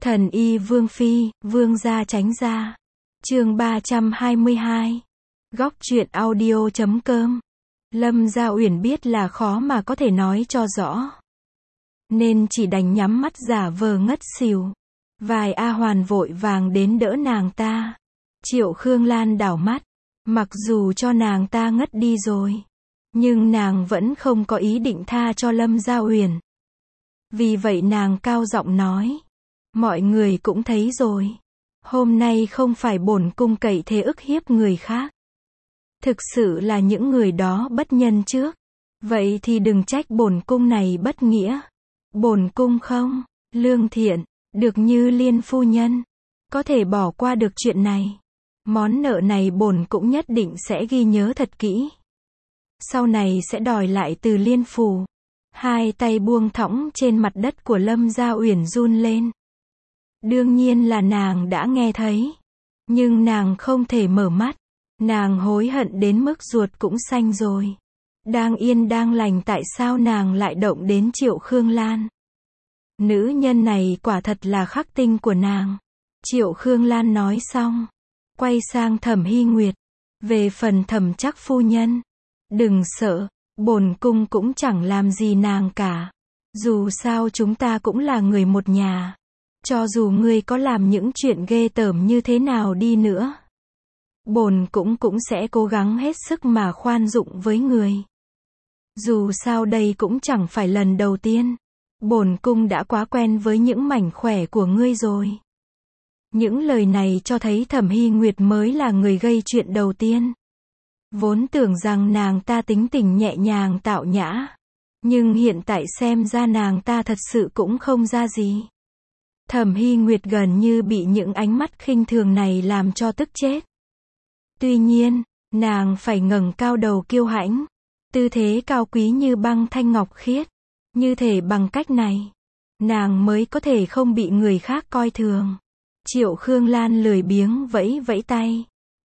Thần y Vương Phi, Vương gia tránh ra. Chương 322. Góc truyện audio.com. Lâm Gia Uyển biết là khó mà có thể nói cho rõ, nên chỉ đành nhắm mắt giả vờ ngất xỉu. Vài A Hoàn vội vàng đến đỡ nàng ta. Triệu Khương Lan đảo mắt, mặc dù cho nàng ta ngất đi rồi, nhưng nàng vẫn không có ý định tha cho Lâm Gia Uyển. Vì vậy nàng cao giọng nói, mọi người cũng thấy rồi, hôm nay không phải bổn cung cậy thế ức hiếp người khác. Thực sự là những người đó bất nhân trước. Vậy thì đừng trách bổn cung này bất nghĩa. Bổn cung không lương thiện, được như Liên phu nhân, có thể bỏ qua được chuyện này. Món nợ này bổn cũng nhất định sẽ ghi nhớ thật kỹ. Sau này sẽ đòi lại từ Liên phủ. Hai tay buông thõng trên mặt đất của Lâm Gia Uyển run lên. Đương nhiên là nàng đã nghe thấy, nhưng nàng không thể mở mắt. Nàng hối hận đến mức ruột cũng xanh rồi. Đang yên đang lành tại sao nàng lại động đến Triệu Khương Lan? Nữ nhân này quả thật là khắc tinh của nàng. Triệu Khương Lan nói xong, quay sang Thẩm Hy Nguyệt. Về phần Thẩm Trắc phu nhân, đừng sợ, bổn cung cũng chẳng làm gì nàng cả. Dù sao chúng ta cũng là người một nhà. Cho dù ngươi có làm những chuyện ghê tởm như thế nào đi nữa, bổn cũng sẽ cố gắng hết sức mà khoan dụng với người. Dù sao đây cũng chẳng phải lần đầu tiên. Bổn cung đã quá quen với những mảnh khỏe của ngươi rồi. Những lời này cho thấy Thẩm Hy Nguyệt mới là người gây chuyện đầu tiên. Vốn tưởng rằng nàng ta tính tình nhẹ nhàng tạo nhã, nhưng hiện tại xem ra nàng ta thật sự cũng không ra gì. Thẩm Hy Nguyệt gần như bị những ánh mắt khinh thường này làm cho tức chết. Tuy nhiên, nàng phải ngẩng cao đầu kiêu hãnh, tư thế cao quý như băng thanh ngọc khiết. Như thể bằng cách này, nàng mới có thể không bị người khác coi thường. Triệu Khương Lan lười biếng vẫy vẫy tay.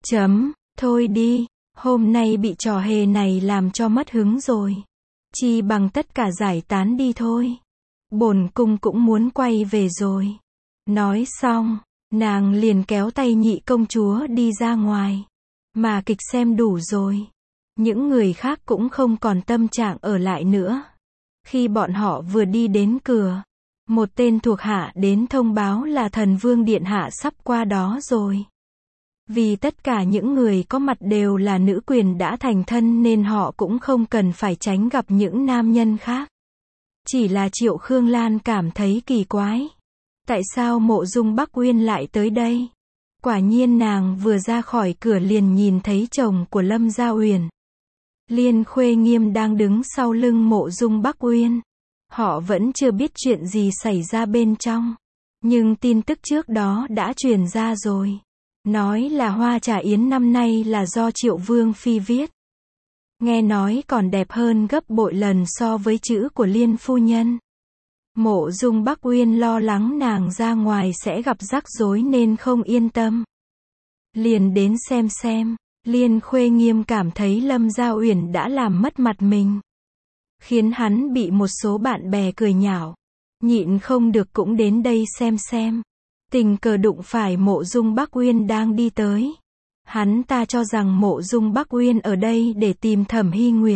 Thôi đi, hôm nay bị trò hề này làm cho mất hứng rồi. Chi bằng tất cả giải tán đi thôi. Bổn cung cũng muốn quay về rồi. Nói xong, nàng liền kéo tay nhị công chúa đi ra ngoài. Mà kịch xem đủ rồi, những người khác cũng không còn tâm trạng ở lại nữa. Khi bọn họ vừa đi đến cửa, một tên thuộc hạ đến thông báo là Thần Vương Điện Hạ sắp qua đó rồi. Vì tất cả những người có mặt đều là nữ quyền đã thành thân nên họ cũng không cần phải tránh gặp những nam nhân khác. Chỉ là Triệu Khương Lan cảm thấy kỳ quái. Tại sao Mộ Dung Bắc Uyên lại tới đây? Quả nhiên nàng vừa ra khỏi cửa liền nhìn thấy chồng của Lâm Gia Uyển. Liên Khuê Nghiêm đang đứng sau lưng Mộ Dung Bắc Uyên. Họ vẫn chưa biết chuyện gì xảy ra bên trong, nhưng tin tức trước đó đã truyền ra rồi. Nói là hoa trà yến năm nay là do Triệu Vương Phi viết. Nghe nói còn đẹp hơn gấp bội lần so với chữ của Liên phu nhân. Mộ Dung Bắc Uyên lo lắng nàng ra ngoài sẽ gặp rắc rối nên không yên tâm. Liền đến xem. Liên Khuê Nghiêm cảm thấy Lâm Gia Uyển đã làm mất mặt mình, khiến hắn bị một số bạn bè cười nhạo. Nhịn không được cũng đến đây xem. Tình cờ đụng phải Mộ Dung Bắc Uyên đang đi tới. Hắn ta cho rằng Mộ Dung Bắc Uyên ở đây để tìm Thẩm Hy Nguyệt.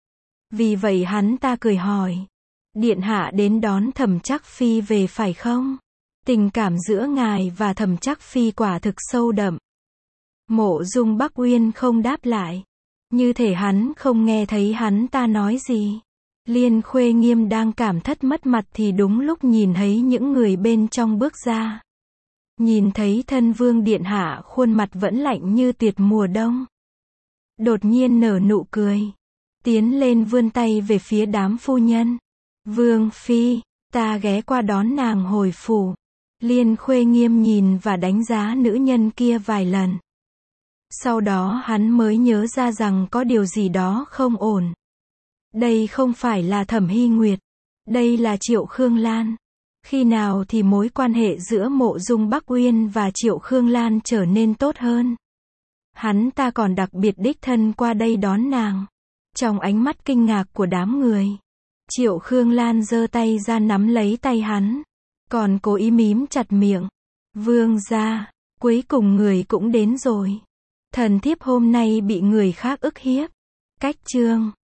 Vì vậy hắn ta cười hỏi, Điện Hạ đến đón Thẩm Trắc Phi về phải không? Tình cảm giữa ngài và Thẩm Trắc Phi quả thực sâu đậm. Mộ Dung Bắc Uyên không đáp lại, như thể hắn không nghe thấy hắn ta nói gì. Liên Khuê Nghiêm đang cảm thất mất mặt thì đúng lúc nhìn thấy những người bên trong bước ra. Nhìn thấy Thân Vương Điện Hạ khuôn mặt vẫn lạnh như tuyệt mùa đông. Đột nhiên nở nụ cười, tiến lên vươn tay về phía đám phu nhân. Vương Phi, ta ghé qua đón nàng hồi phủ. Liên Khuê Nghiêm nhìn và đánh giá nữ nhân kia vài lần. Sau đó hắn mới nhớ ra rằng có điều gì đó không ổn. Đây không phải là Thẩm Hy Nguyệt, đây là Triệu Khương Lan. Khi nào thì mối quan hệ giữa Mộ Dung Bắc Uyên và Triệu Khương Lan trở nên tốt hơn? Hắn ta còn đặc biệt đích thân qua đây đón nàng. Trong ánh mắt kinh ngạc của đám người, Triệu Khương Lan giơ tay ra nắm lấy tay hắn. còn cố ý mím chặt miệng. Vương gia, cuối cùng người cũng đến rồi. Thần thiếp hôm nay bị người khác ức hiếp. Cách chương